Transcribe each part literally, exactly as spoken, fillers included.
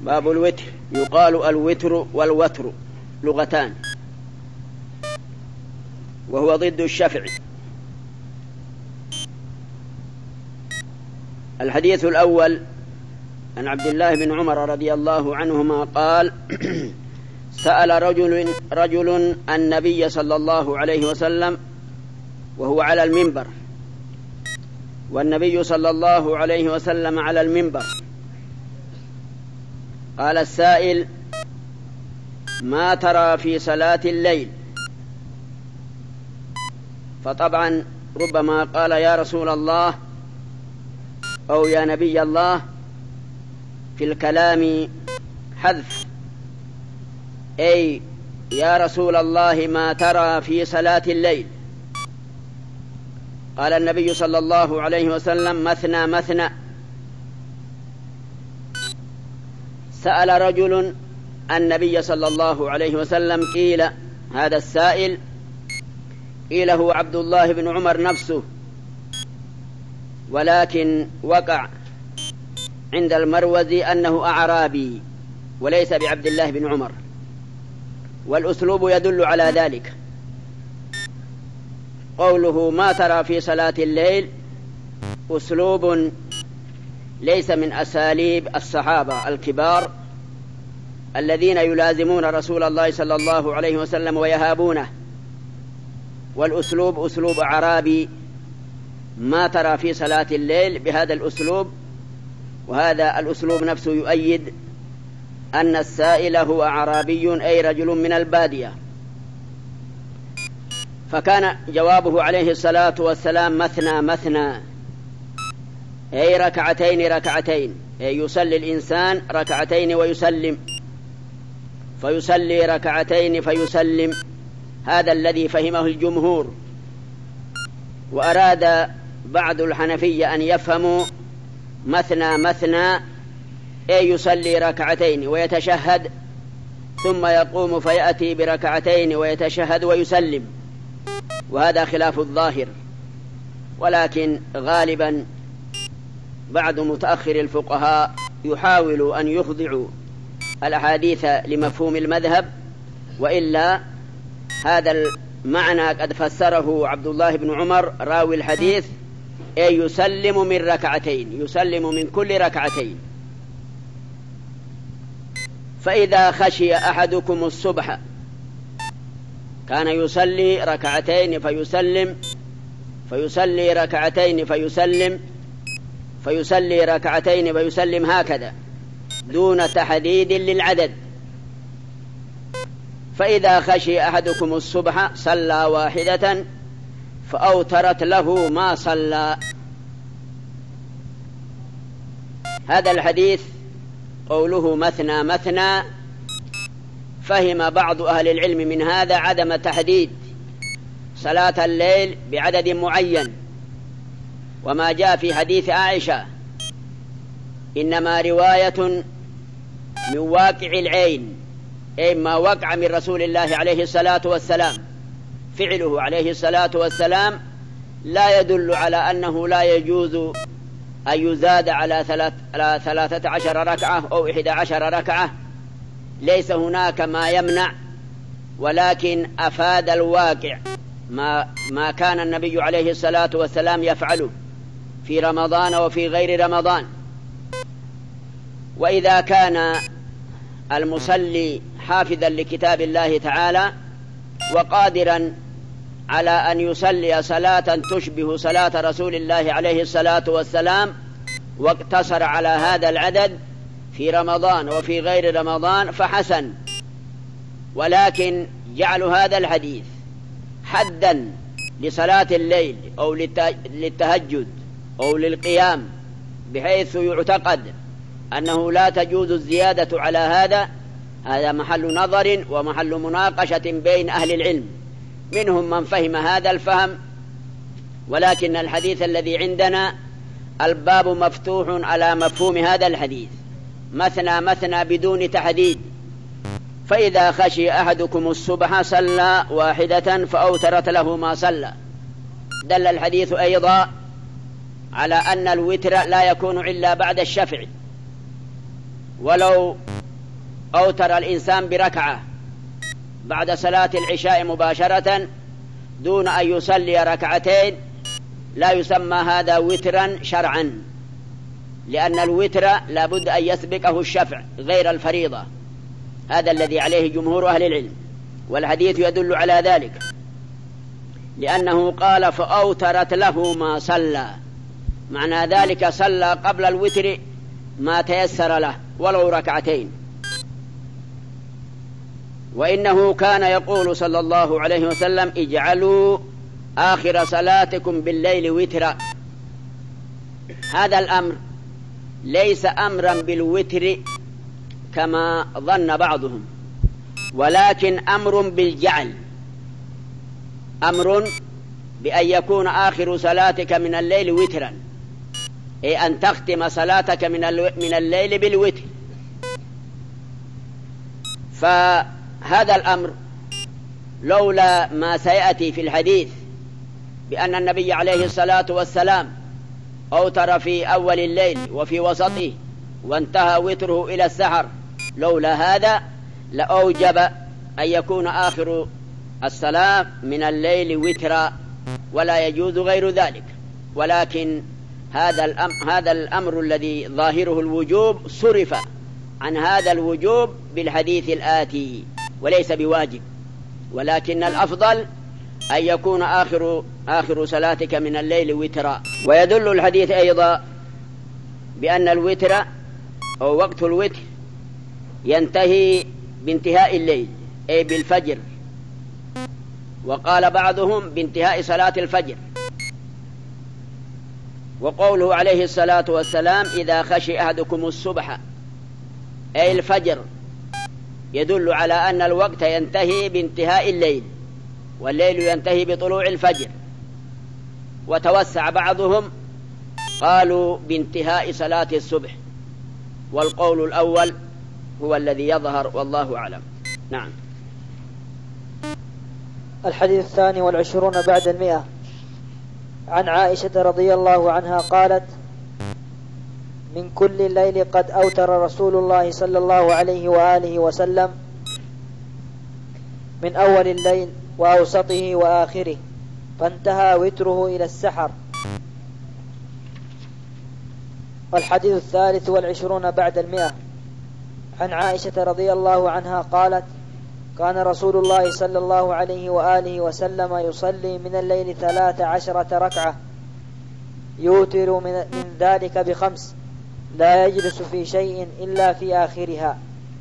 باب الوتر. يقال الوتر والوتر لغتان، وهو ضد الشفع. الحديث الأول عن عبد الله بن عمر رضي الله عنهما قال: سأل رجل رجل النبي صلى الله عليه وسلم وهو على المنبر، والنبي صلى الله عليه وسلم على المنبر. قال السائل: ما ترى في صلاة الليل؟ فطبعا ربما قال: يا رسول الله أو يا نبي الله، في الكلام حذف، أي يا رسول الله ما ترى في صلاة الليل؟ قال النبي صلى الله عليه وسلم: مثنى مثنى. سأل رجل النبي صلى الله عليه وسلم، قيل هذا السائل قيل هو عبد الله بن عمر نفسه، ولكن وقع عند المروزي أنه أعرابي وليس بعبد الله بن عمر، والأسلوب يدل على ذلك. قوله ما ترى في صلاة الليل أسلوب ليس من أساليب الصحابة الكبار الذين يلازمون رسول الله صلى الله عليه وسلم ويهابونه، والأسلوب أسلوب أعرابي. ما ترى في صلاة الليل بهذا الأسلوب، وهذا الأسلوب نفسه يؤيد أن السائل هو أعرابي، أي رجل من البادية. فكان جوابه عليه الصلاة والسلام: مثنى مثنى، أي ركعتين ركعتين، أي يصلي الإنسان ركعتين ويسلم، فيصلي ركعتين فيسلم. هذا الذي فهمه الجمهور. وأراد بعض الحنفية أن يفهموا مثنى مثنى، أي يصلي ركعتين ويتشهد ثم يقوم فيأتي بركعتين ويتشهد ويسلم، وهذا خلاف الظاهر. ولكن غالبا بعض متأخر الفقهاء يحاول أن يخضعوا الأحاديث لمفهوم المذهب، وإلا هذا المعنى قد فسره عبد الله بن عمر راوي الحديث: أي يسلم من ركعتين، يسلم من كل ركعتين. فإذا خشي أحدكم الصبح كان يصلي ركعتين فيسلم، فيصلي ركعتين فيسلم، فيصلي ركعتين فيسلم، هكذا دون تحديد للعدد. فإذا خشي أحدكم الصبح صلى واحدة فأوترت له ما صلى. هذا الحديث قوله مثنى مثنى، فهم بعض أهل العلم من هذا عدم تحديد صلاة الليل بعدد معين، وما جاء في حديث عائشة إنما رواية من واقع العين، أي ما وقع من رسول الله عليه الصلاة والسلام. فعله عليه الصلاة والسلام لا يدل على أنه لا يجوز أن يزاد على ثلاث على ثلاثة عشر ركعة أو إحدى عشر ركعة، ليس هناك ما يمنع، ولكن أفاد الواقع ما ما كان النبي عليه الصلاة والسلام يفعله في رمضان وفي غير رمضان. وإذا كان المصلي حافظا لكتاب الله تعالى وقادرا على أن يصلي صلاة تشبه صلاة رسول الله عليه الصلاة والسلام واقتصر على هذا العدد في رمضان وفي غير رمضان فحسن. ولكن جعل هذا الحديث حدا لصلاة الليل أو للتهجد أو للقيام بحيث يعتقد أنه لا تجوز الزيادة على هذا، هذا محل نظر ومحل مناقشة بين أهل العلم. منهم من فهم هذا الفهم، ولكن الحديث الذي عندنا الباب مفتوح على مفهوم هذا الحديث: مثنى مثنى بدون تحديد. فإذا خشي أحدكم الصبح صلى واحدة فأوترت له ما صلى. دل الحديث أيضا على أن الوتر لا يكون إلا بعد الشفع، ولو أوتر الإنسان بركعة بعد صلاة العشاء مباشرة دون أن يصلي ركعتين لا يسمى هذا وترا شرعا، لأن الوتر لابد أن يسبقه الشفع غير الفريضة. هذا الذي عليه جمهور أهل العلم، والحديث يدل على ذلك، لأنه قال فأوترت له ما صلى، معنى ذلك صلى قبل الوتر ما تيسر له ولو ركعتين. وإنه كان يقول صلى الله عليه وسلم اجعلوا آخر صلاتكم بالليل وترا. هذا الأمر ليس أمرا بالوتر كما ظن بعضهم، ولكن أمر بالجعل، أمر بأن يكون آخر صلاتك من الليل وترا، أي أن تختم صلاتك من الليل بالوتر. فهذا الأمر لولا ما سيأتي في الحديث بأن النبي عليه الصلاة والسلام أوتر في أول الليل وفي وسطه وانتهى وتره إلى السحر، لولا هذا لأوجب أن يكون آخر الصلاة من الليل وترا، ولا يجوز غير ذلك. ولكن هذا الأمر, هذا الأمر الذي ظاهره الوجوب صرف عن هذا الوجوب بالحديث الآتي، وليس بواجب، ولكن الأفضل أن يكون آخر, آخر صلاتك من الليل وترا. ويدل الحديث أيضا بأن الوتر أو وقت الوتر ينتهي بانتهاء الليل، أي بالفجر، وقال بعضهم بانتهاء صلاة الفجر. وقوله عليه الصلاة والسلام إذا خشي أحدكم الصبح أي الفجر، يدل على أن الوقت ينتهي بانتهاء الليل، والليل ينتهي بطلوع الفجر. وتوسع بعضهم قالوا بانتهاء صلاة الصبح، والقول الأول هو الذي يظهر والله أعلم. نعم. الحديث الثاني والعشرون بعد المئة. عن عائشة رضي الله عنها قالت من كل الليل قد أوتر رسول الله صلى الله عليه وآله وسلم من أول الليل وأوسطه وآخره، فانتهى وتره إلى السحر. والحديث الثالث والعشرون بعد المئة. عن عائشة رضي الله عنها قالت كان رسول الله صلى الله عليه وآله وسلم يصلي من الليل ثلاث عشرة ركعة، يوتر من, من ذلك بخمس، لا يجلس في شيء إلا في آخرها.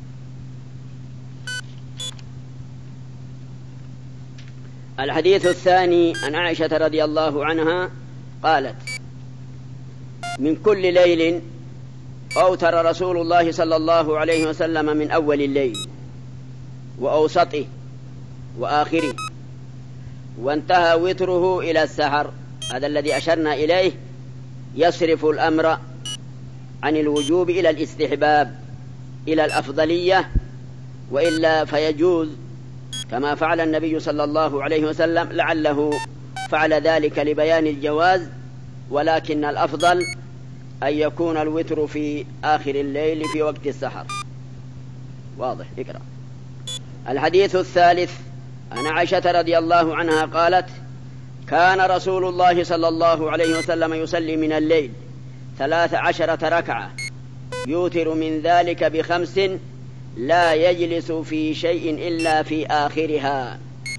الحديث الثاني عن عائشة رضي الله عنها قالت من كل ليل أوتر رسول الله صلى الله عليه وسلم من أول الليل وأوسطه وآخره، وانتهى وتره إلى السحر. هذا الذي أشرنا إليه يصرف الأمر عن الوجوب إلى الاستحباب، إلى الأفضلية، وإلا فيجوز كما فعل النبي صلى الله عليه وسلم، لعله فعل ذلك لبيان الجواز، ولكن الأفضل أن يكون الوتر في آخر الليل في وقت السحر. واضح؟ اقرأ. الحديث الثالث عن عائشة رضي الله عنها قالت كان رسول الله صلى الله عليه وسلم يصلي من الليل ثلاث عشرة ركعة، يوتر من ذلك بخمس، لا يجلس في شيء إلا في آخرها.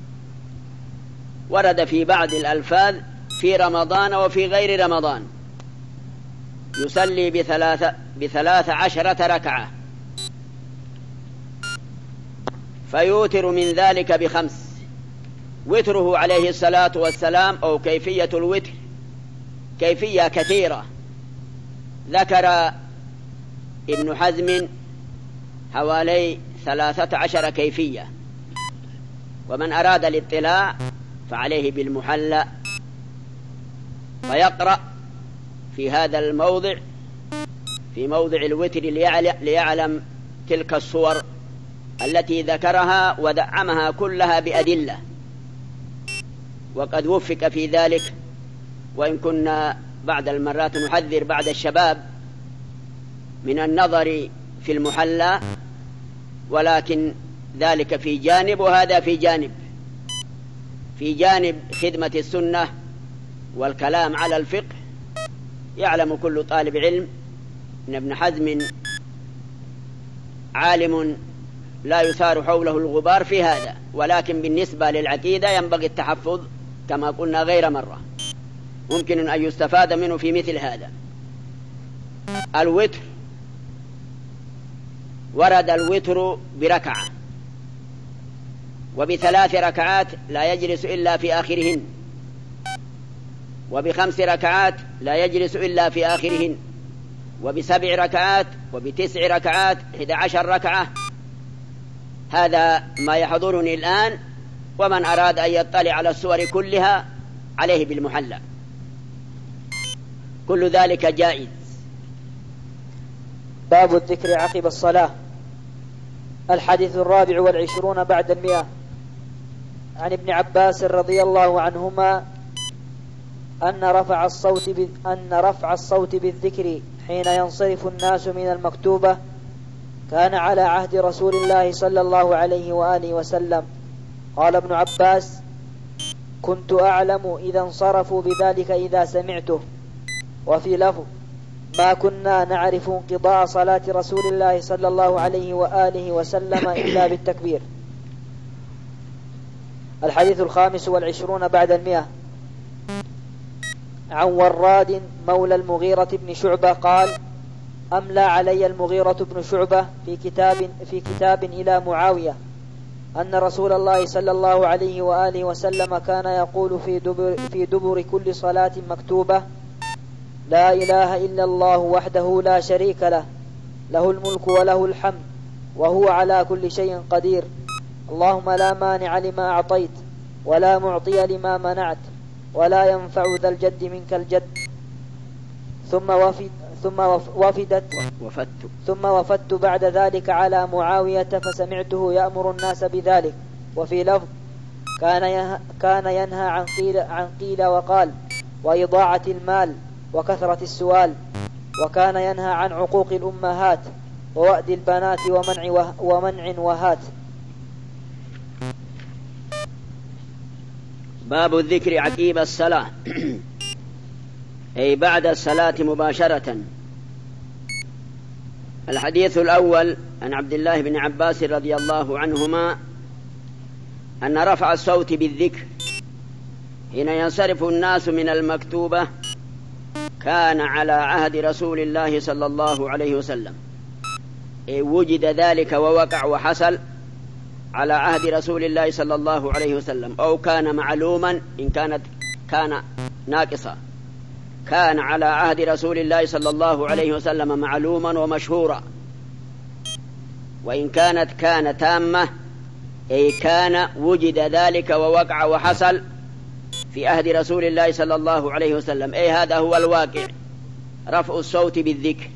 ورد في بعض الألفاظ في رمضان وفي غير رمضان يصلي بثلاث, بثلاث عشرة ركعة، فيوتر من ذلك بخمس. وتره عليه الصلاة والسلام أو كيفية الوتر كيفية كثيرة، ذكر ابن حزم حوالي ثلاثة عشر كيفية، ومن أراد الاطلاع فعليه بالمحلى فيقرأ في هذا الموضع، في موضع الوتر، ليعلم تلك الصور التي ذكرها ودعمها كلها بأدلة، وقد وفق في ذلك. وإن كنا بعد المرات نحذر بعد الشباب من النظر في المحلى ولكن ذلك في جانب وهذا في جانب. في جانب خدمة السنة والكلام على الفقه يعلم كل طالب علم أن ابن حزم عالم لا يثار حوله الغبار في هذا، ولكن بالنسبة للعقيدة ينبغي التحفظ كما قلنا غير مرة. ممكن أن يستفاد منه في مثل هذا. الوتر، ورد الوتر بركعة وبثلاث ركعات لا يجلس إلا في آخرهن، وبخمس ركعات لا يجلس إلا في آخرهن، وبسبع ركعات وبتسع ركعات إحدى عشر ركعة. هذا ما يحضرني الآن، ومن أراد أن يطلع على السور كلها عليه بالمحلى، كل ذلك جائز. باب الذكر عقب الصلاة. الحديث الرابع والعشرون بعد المئة. عن ابن عباس رضي الله عنهما أن رفع الصوت أن رفع الصوت بالذكر حين ينصرف الناس من المكتوبة كان على عهد رسول الله صلى الله عليه وآله وسلم. قال ابن عباس: كنت أعلم إذا انصرفوا بذلك إذا سمعته. وفي لفظ: ما كنا نعرف انقضاء صلاة رسول الله صلى الله عليه وآله وسلم إلا بالتكبير. الحديث الخامس والعشرون بعد المئة. عن وراد مولى المغيرة بن شعبة قال: أملى علي المغيرة بن شعبة في كتاب, في كتاب إلى معاوية أن رسول الله صلى الله عليه وآله وسلم كان يقول في دبر, في دبر كل صلاة مكتوبة: لا إله إلا الله وحده لا شريك له، له الملك وله الحمد وهو على كل شيء قدير، اللهم لا مانع لما أعطيت ولا معطي لما منعت ولا ينفع ذا الجد منك الجد. ثم وفد ثم وفدت وفدت ثم وفدت بعد ذلك على معاوية فسمعته يأمر الناس بذلك. وفي لفظ: كان كان ينهى عن قيل عن قيل وقال وإضاعة المال وكثرة السؤال، وكان ينهى عن عقوق الأمهات ووأد البنات ومنع ومنع وهات. باب الذكر عقيب الصلاة أي بعد الصلاة مباشرة. الحديث الأول عن عبد الله بن عباس رضي الله عنهما أن رفع الصوت بالذكر حين ينصرف الناس من المكتوبة كان على عهد رسول الله صلى الله عليه وسلم، أي وجد ذلك ووقع وحصل على عهد رسول الله صلى الله عليه وسلم، أو كان معلوما إن كانت كان ناقصا. كان على عهد رسول الله صلى الله عليه وسلم معلوما ومشهورا، وإن كانت كان تامة أي كان وجد ذلك ووقع وحصل في عهد رسول الله صلى الله عليه وسلم، أي هذا هو الواقع، رفع الصوت بالذكر،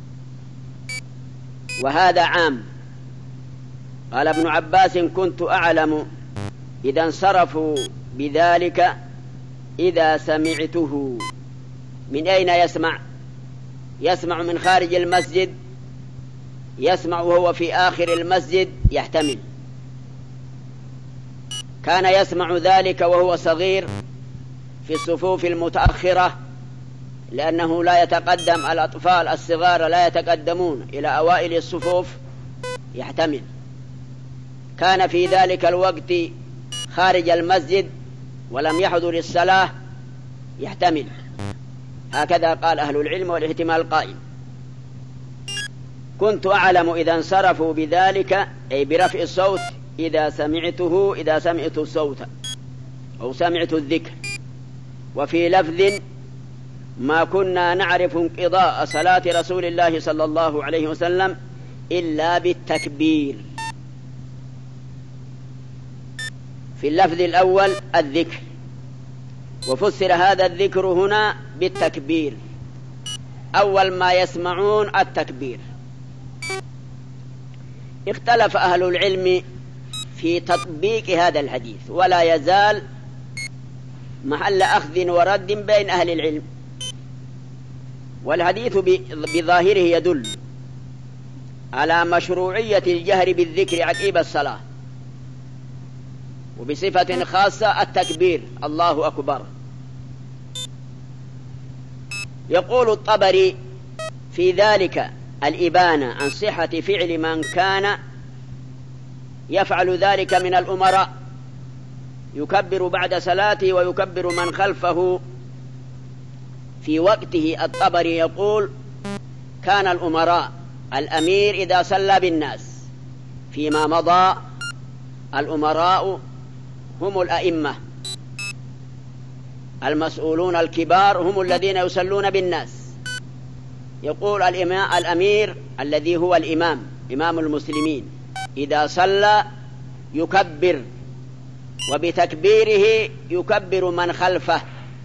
وهذا عام. قال ابن عباس: كنت أعلم إذا انصرفوا بذلك إذا سمعته. من أين يسمع؟ يسمع من خارج المسجد، يسمع وهو في آخر المسجد يحتمل. كان يسمع ذلك وهو صغير في الصفوف المتأخرة، لأنه لا يتقدم، الأطفال الصغار لا يتقدمون إلى أوائل الصفوف، يحتمل. كان في ذلك الوقت خارج المسجد ولم يحضر الصلاة، يحتمل. هكذا قال أهل العلم، والاحتمال قائم. كنت أعلم إذا انصرفوا بذلك أي برفع الصوت إذا سمعته، إذا سمعت الصوت أو سمعت الذكر. وفي لفظ: ما كنا نعرف انقضاء صلاة رسول الله صلى الله عليه وسلم إلا بالتكبير. في اللفظ الأول الذكر، وفسر هذا الذكر هنا بالتكبير. أول ما يسمعون التكبير. اختلف أهل العلم في تطبيق هذا الحديث، ولا يزال محل أخذ ورد بين أهل العلم. والحديث بظاهره يدل على مشروعية الجهر بالذكر عقب الصلاة، وبصفة خاصة التكبير الله أكبر. يقول الطبري في ذلك الإبانة عن صحة فعل من كان يفعل ذلك من الأمراء، يكبر بعد صلاته ويكبر من خلفه في وقته. الطبري يقول: كان الأمراء، الأمير إذا صلى بالناس فيما مضى، الأمراء هم الأئمة المسؤولون الكبار، هم الذين يصلون بالناس. يقول الأمير الذي هو الإمام، إمام المسلمين، إذا صلى يكبر، وبتكبيره يكبر من خلفه.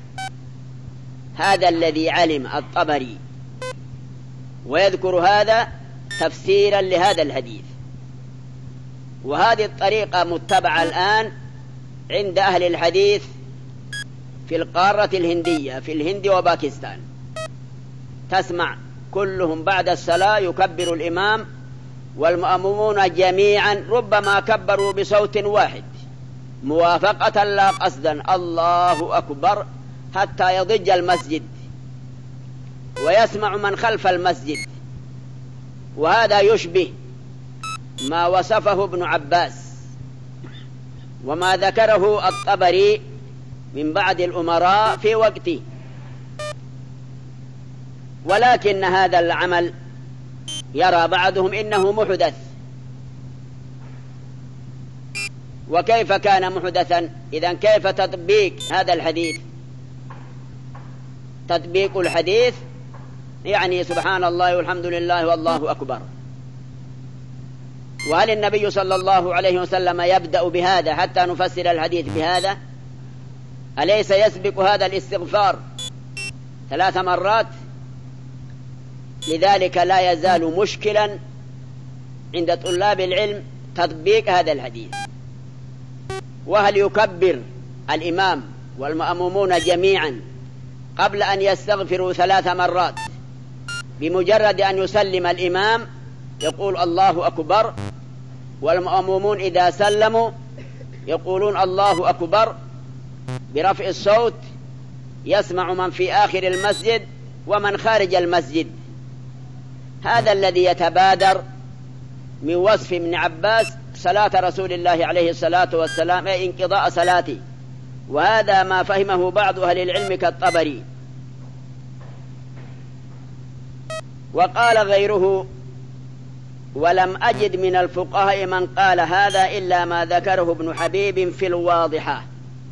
هذا الذي علم الطبري، ويذكر هذا تفسيرا لهذا الحديث. وهذه الطريقة متبعة الآن عند أهل الحديث في القارة الهندية، في الهند وباكستان، تسمع كلهم بعد الصلاة يكبر الإمام والمأمومون جميعا، ربما كبروا بصوت واحد موافقة لا قصدا: الله أكبر، حتى يضج المسجد ويسمع من خلف المسجد. وهذا يشبه ما وصفه ابن عباس وما ذكره الطبري من بعض الأمراء في وقته. ولكن هذا العمل يرى بعضهم إنه محدث. وكيف كان محدثا؟ إذن كيف تطبيق هذا الحديث؟ تطبيق الحديث يعني سبحان الله والحمد لله والله أكبر. وهل النبي صلى الله عليه وسلم يبدأ بهذا حتى نفسر الحديث بهذا؟ أليس يسبق هذا الاستغفار ثلاث مرات؟ لذلك لا يزال مشكلا عند طلاب العلم تطبيق هذا الحديث. وهل يكبر الإمام والمأمومون جميعا قبل أن يستغفروا ثلاث مرات؟ بمجرد أن يسلم الإمام يقول الله أكبر، والمأمومون إذا سلموا يقولون الله أكبر برفع الصوت، يسمع من في آخر المسجد ومن خارج المسجد. هذا الذي يتبادر من وصف ابن عباس صلاة رسول الله عليه الصلاة والسلام، أي انقضاء صلاته. وهذا ما فهمه بعض أهل العلم كالطبري. وقال غيره: ولم أجد من الفقهاء من قال هذا إلا ما ذكره ابن حبيب في الواضحة.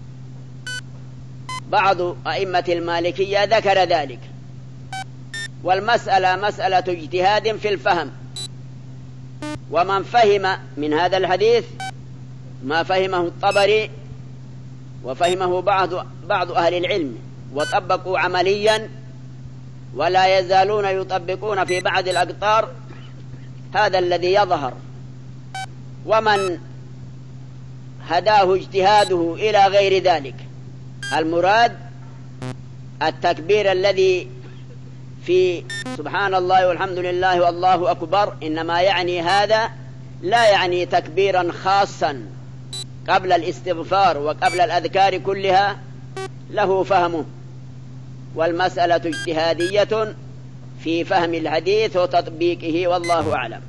بعض أئمة المالكية ذكر ذلك. والمسألة مسألة اجتهاد في الفهم، ومن فهم من هذا الحديث ما فهمه الطبري وفهمه بعض بعض أهل العلم وطبقوا عمليا، ولا يزالون يطبقون في بعض الأقطار، هذا الذي يظهر. ومن هداه اجتهاده إلى غير ذلك، المراد التكبير الذي في سبحان الله والحمد لله والله أكبر، إنما يعني هذا لا يعني تكبيرا خاصا قبل الاستغفار وقبل الأذكار كلها، له فهمه. والمسألة اجتهادية في فهم الحديث وتطبيقه، والله أعلم.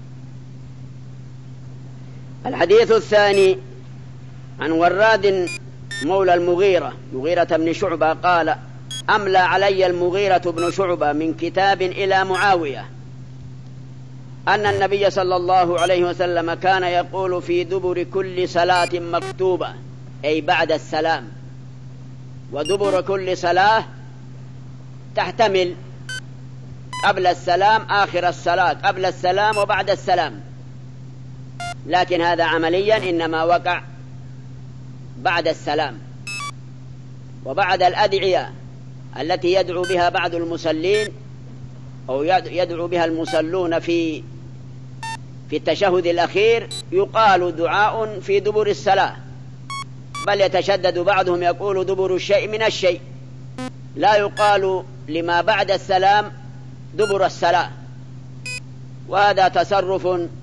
الحديث الثاني عن وراد مولى المغيرة، مغيرة بن شعبة، قال: أملى علي المغيرة بن شعبة من كتاب إلى معاوية أن النبي صلى الله عليه وسلم كان يقول في دبر كل صلاة مكتوبة، أي بعد السلام. ودبر كل صلاة تحتمل قبل السلام، آخر الصلاة، قبل السلام وبعد السلام، لكن هذا عمليا إنما وقع بعد السلام. وبعد الأدعية التي يدعو بها بعض المصلين أو يدعو بها المصلون في في التشهد الأخير، يقال دعاء في دبر الصلاة، بل يتشدد بعضهم يقول دبر الشيء من الشيء، لا يقال لما بعد السلام دبر الصلاة. وهذا تصرف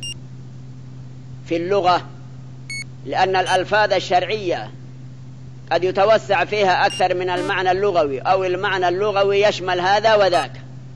في اللغة، لأن الألفاظ الشرعية قد يتوسع فيها أكثر من المعنى اللغوي، أو المعنى اللغوي يشمل هذا وذاك،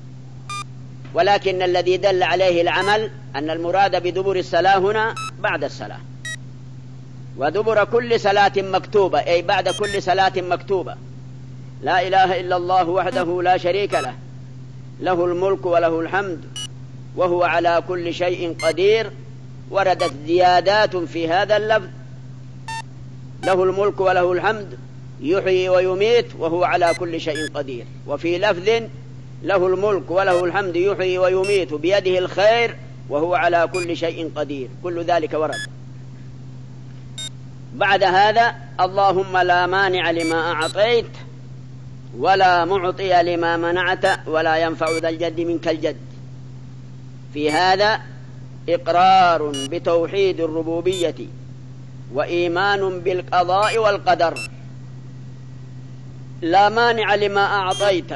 ولكن الذي دل عليه العمل أن المراد بدبر الصلاة هنا بعد الصلاة، ودبر كل صلاة مكتوبة أي بعد كل صلاة مكتوبة. لا إله إلا الله وحده لا شريك له، له الملك وله الحمد وهو على كل شيء قدير. وردت زيادات في هذا اللفظ: له الملك وله الحمد، يحيي ويميت وهو على كل شيء قدير. وفي لفظ: له الملك وله الحمد يحيي ويميت بيده الخير وهو على كل شيء قدير. كل ذلك ورد. بعد هذا: اللهم لا مانع لما أعطيت ولا معطي لما منعت ولا ينفع ذا الجد منك الجد. في هذا إقرار بتوحيد الربوبية وإيمان بالقضاء والقدر. لا مانع لما أعطيت،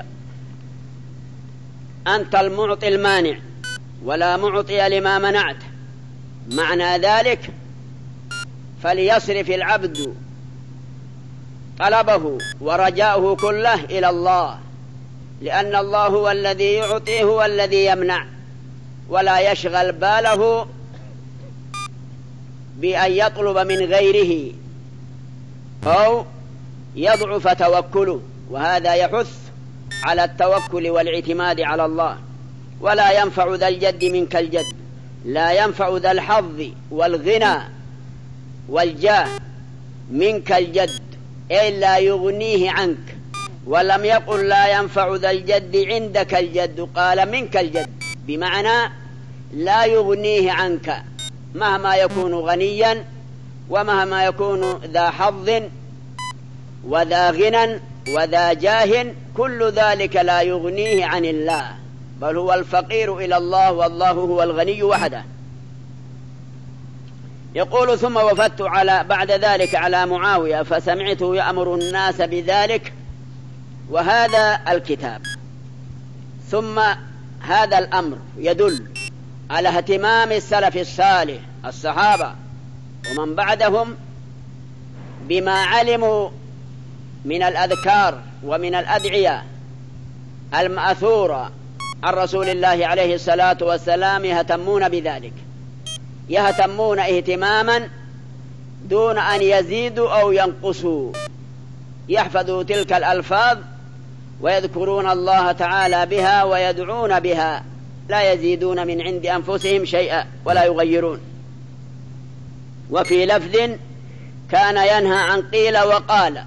أنت المعطي المانع، ولا معطي لما منعت. معنى ذلك: فليصرف العبد طلبه ورجاؤه كله إلى الله، لأن الله هو الذي يعطي هو الذي يمنع، ولا يشغل باله بأن يطلب من غيره أو يضعف توكله، وهذا يحث على التوكل والاعتماد على الله. ولا ينفع ذا الجد منك الجد، لا ينفع ذا الحظ والغنى والجاه منك الجد، أي لا يغنيه عنك. ولم يقل لا ينفع ذا الجد عندك الجد، قال منك الجد، بمعنى لا يغنيه عنك مهما يكون غنيا ومهما يكون ذا حظ وذا غنى وذا جاه، كل ذلك لا يغنيه عن الله، بل هو الفقير إلى الله والله هو الغني وحده. يقول: ثم وفدت على بعد ذلك على معاوية فسمعته يأمر الناس بذلك، وهذا الكتاب. ثم هذا الأمر يدل على اهتمام السلف الصالح الصحابة ومن بعدهم بما علموا من الأذكار ومن الأدعية المأثورة عن رسول الله عليه الصلاة والسلام، يهتمون بذلك، يهتمون اهتماما دون أن يزيدوا أو ينقصوا، يحفظوا تلك الألفاظ ويذكرون الله تعالى بها ويدعون بها، لا يزيدون من عند أنفسهم شيئا ولا يغيرون. وفي لفظ: كان ينهى عن قيل وقال،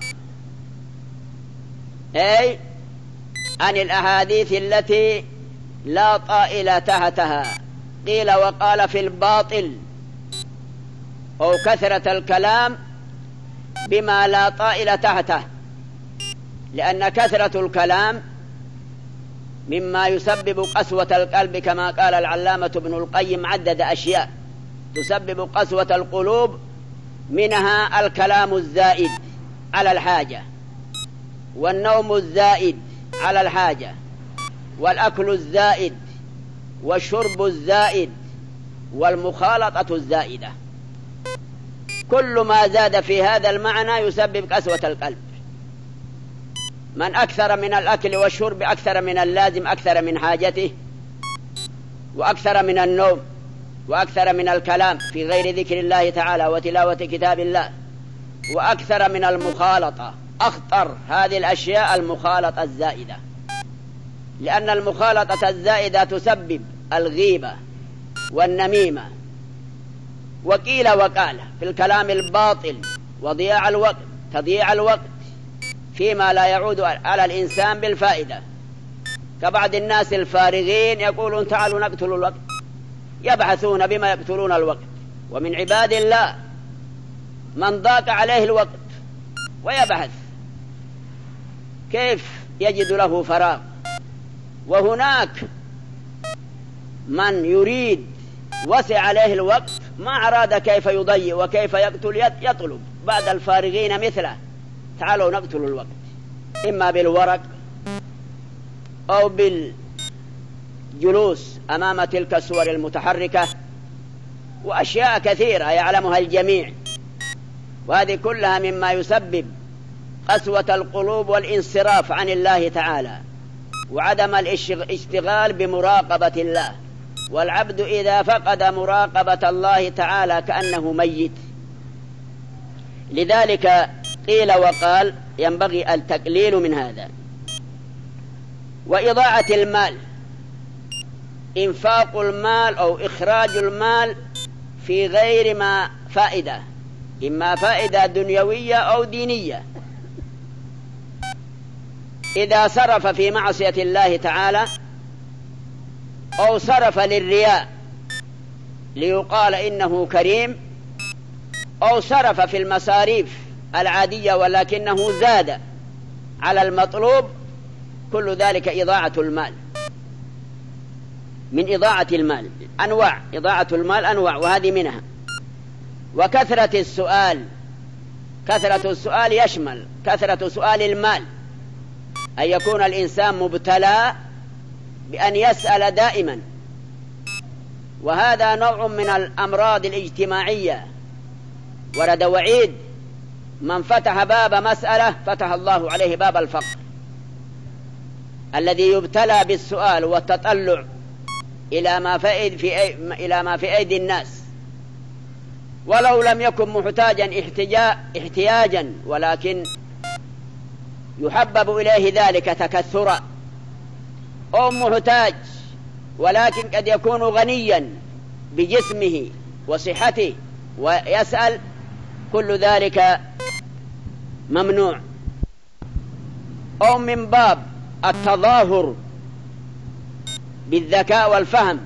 أي عن الأحاديث التي لا طائل تحتها، قيل وقال في الباطل أو كثرة الكلام بما لا طائل تحته، لأن كثرة الكلام مما يسبب قسوة القلب، كما قال العلامة ابن القيم، عدد أشياء تسبب قسوة القلوب، منها الكلام الزائد على الحاجة، والنوم الزائد على الحاجة، والأكل الزائد، والشرب الزائد، والمخالطة الزائدة. كل ما زاد في هذا المعنى يسبب قسوة القلب. من أكثر من الأكل والشرب أكثر من اللازم، أكثر من حاجته، وأكثر من النوم، وأكثر من الكلام في غير ذكر الله تعالى وتلاوة كتاب الله، وأكثر من المخالطة. أخطر هذه الأشياء المخالطة الزائدة، لأن المخالطة الزائدة تسبب الغيبة والنميمة وقيل وقال في الكلام الباطل، وضياع الوقت، تضييع الوقت فيما لا يعود على الإنسان بالفائدة. كبعض الناس الفارغين يقولون: تعالوا نقتل الوقت، يبحثون بما يقتلون الوقت. ومن عباد الله من ضاق عليه الوقت ويبحث كيف يجد له فراغ، وهناك من يريد وسع عليه الوقت ما أراد كيف يضيع وكيف يقتل، يطلب بعد الفارغين مثله: تعالوا نقتل الوقت، إما بالورق أو جلوس أمام تلك الصور المتحركة، وأشياء كثيرة يعلمها الجميع، وهذه كلها مما يسبب قسوة القلوب والانصراف عن الله تعالى وعدم الاشتغال بمراقبة الله. والعبد إذا فقد مراقبة الله تعالى كأنه ميت. لذلك قيل وقال ينبغي التقليل من هذا. وإضاعة المال، إنفاق المال أو إخراج المال في غير ما فائدة، إما فائدة دنيوية أو دينية. إذا صرف في معصية الله تعالى أو صرف للرياء ليقال إنه كريم، أو صرف في المصاريف العادية ولكنه زاد على المطلوب، كل ذلك إضاعة المال، من إضاعة المال. أنواع إضاعة المال أنواع، وهذه منها. وكثرة السؤال، كثرة السؤال يشمل كثرة سؤال المال، أن يكون الإنسان مبتلى بأن يسأل دائما، وهذا نوع من الأمراض الاجتماعية. ورد وعيد: من فتح باب مسألة فتح الله عليه باب الفقر. الذي يبتلى بالسؤال والتطلع إلى ما في أيدي, في أي إلى ما في أيدي الناس، ولو لم يكن محتاجا احتياجا، ولكن يحبب إليه ذلك تكثرا، أو محتاج ولكن قد يكون غنيا بجسمه وصحته ويسأل، كل ذلك ممنوع. أو من باب التظاهر بالذكاء والفهم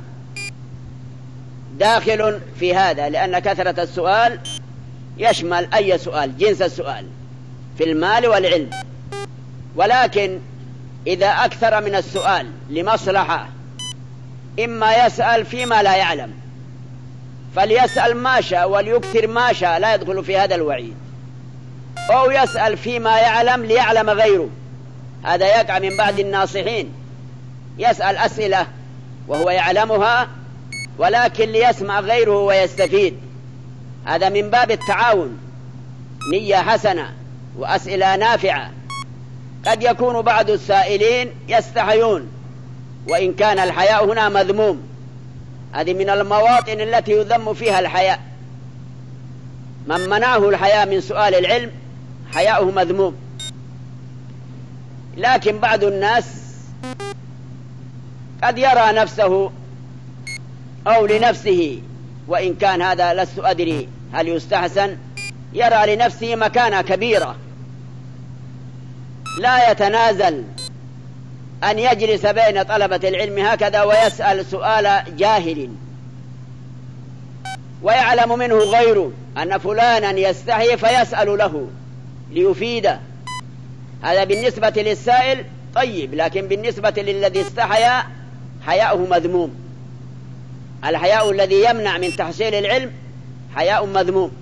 داخل في هذا، لأن كثرة السؤال يشمل أي سؤال، جنس السؤال في المال والعلم. ولكن إذا أكثر من السؤال لمصلحة، إما يسأل فيما لا يعلم فليسأل ما شاء وليكثر ما شاء، لا يدخل في هذا الوعيد، أو يسأل فيما يعلم ليعلم غيره، هذا يقع من بعض الناصحين، يسأل أسئلة وهو يعلمها ولكن ليسمع غيره ويستفيد، هذا من باب التعاون، نية حسنة وأسئلة نافعة. قد يكون بعض السائلين يستحيون، وإن كان الحياء هنا مذموم، هذه من المواطن التي يذم فيها الحياء. من منعه الحياء من سؤال العلم حياؤه مذموم. لكن بعض الناس قد يرى نفسه أو لنفسه، وإن كان هذا لست أدري هل يستحسن، يرى لنفسه مكانة كبيرة، لا يتنازل أن يجلس بين طلبة العلم هكذا ويسأل سؤال جاهل، ويعلم منه غيره أن فلانا يستحي فيسأل له ليفيده. هذا بالنسبة للسائل طيب، لكن بالنسبة للذي استحيا حياؤه مذموم. الحياء الذي يمنع من تحصيل العلم حياء مذموم.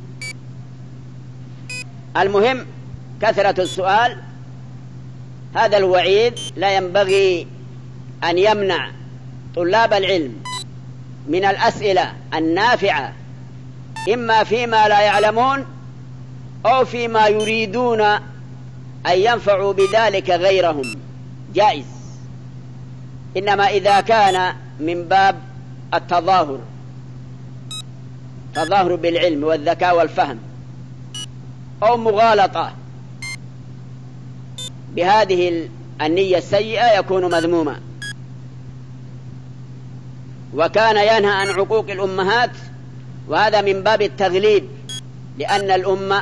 المهم كثرة السؤال، هذا الوعيد لا ينبغي أن يمنع طلاب العلم من الأسئلة النافعة، إما فيما لا يعلمون أو فيما يريدون أن ينفعوا بذلك غيرهم، جائز. إنما إذا كان من باب التظاهر، تظاهر بالعلم والذكاء والفهم، أو مغالطة بهذه النية السيئة، يكون مذموما. وكان ينهى عن عقوق الأمهات، وهذا من باب التغليب، لأن الأمة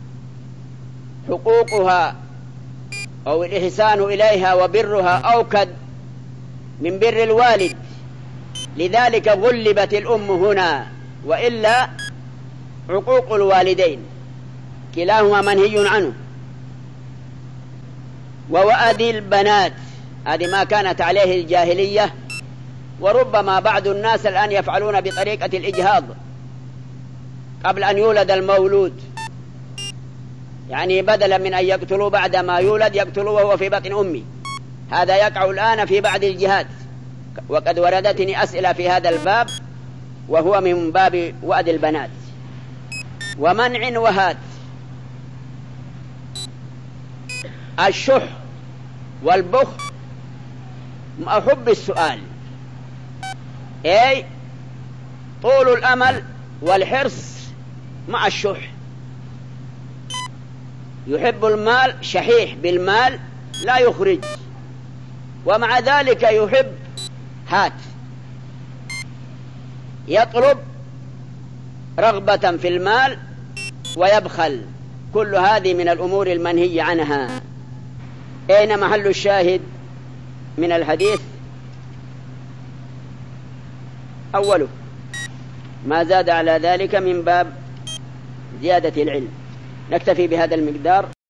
حقوقها أو الإحسان إليها وبرها أوكد من بر الوالد، لذلك غلبت الأم هنا، وإلا عقوق الوالدين كلاهما منهي عنه. ووأد البنات، هذه ما كانت عليه الجاهلية، وربما بعض الناس الآن يفعلون بطريقة الإجهاض قبل أن يولد المولود، يعني بدلا من أن يقتلوا بعد ما يولد يقتلوا وهو في بطن أمه. هذا يقع الآن في بعض الجهات، وقد وردتني أسئلة في هذا الباب، وهو من باب وأد البنات ومنع وهات. الشح والبخل مع حب السؤال، أي طول الأمل والحرص مع الشح. يحب المال، شحيح بالمال لا يخرج، ومع ذلك يحب هات، يطلب رغبة في المال ويبخل. كل هذه من الأمور المنهي عنها. أين محل الشاهد من الحديث؟ أوله ما زاد على ذلك من باب زيادة العلم. نكتفي بهذا المقدار.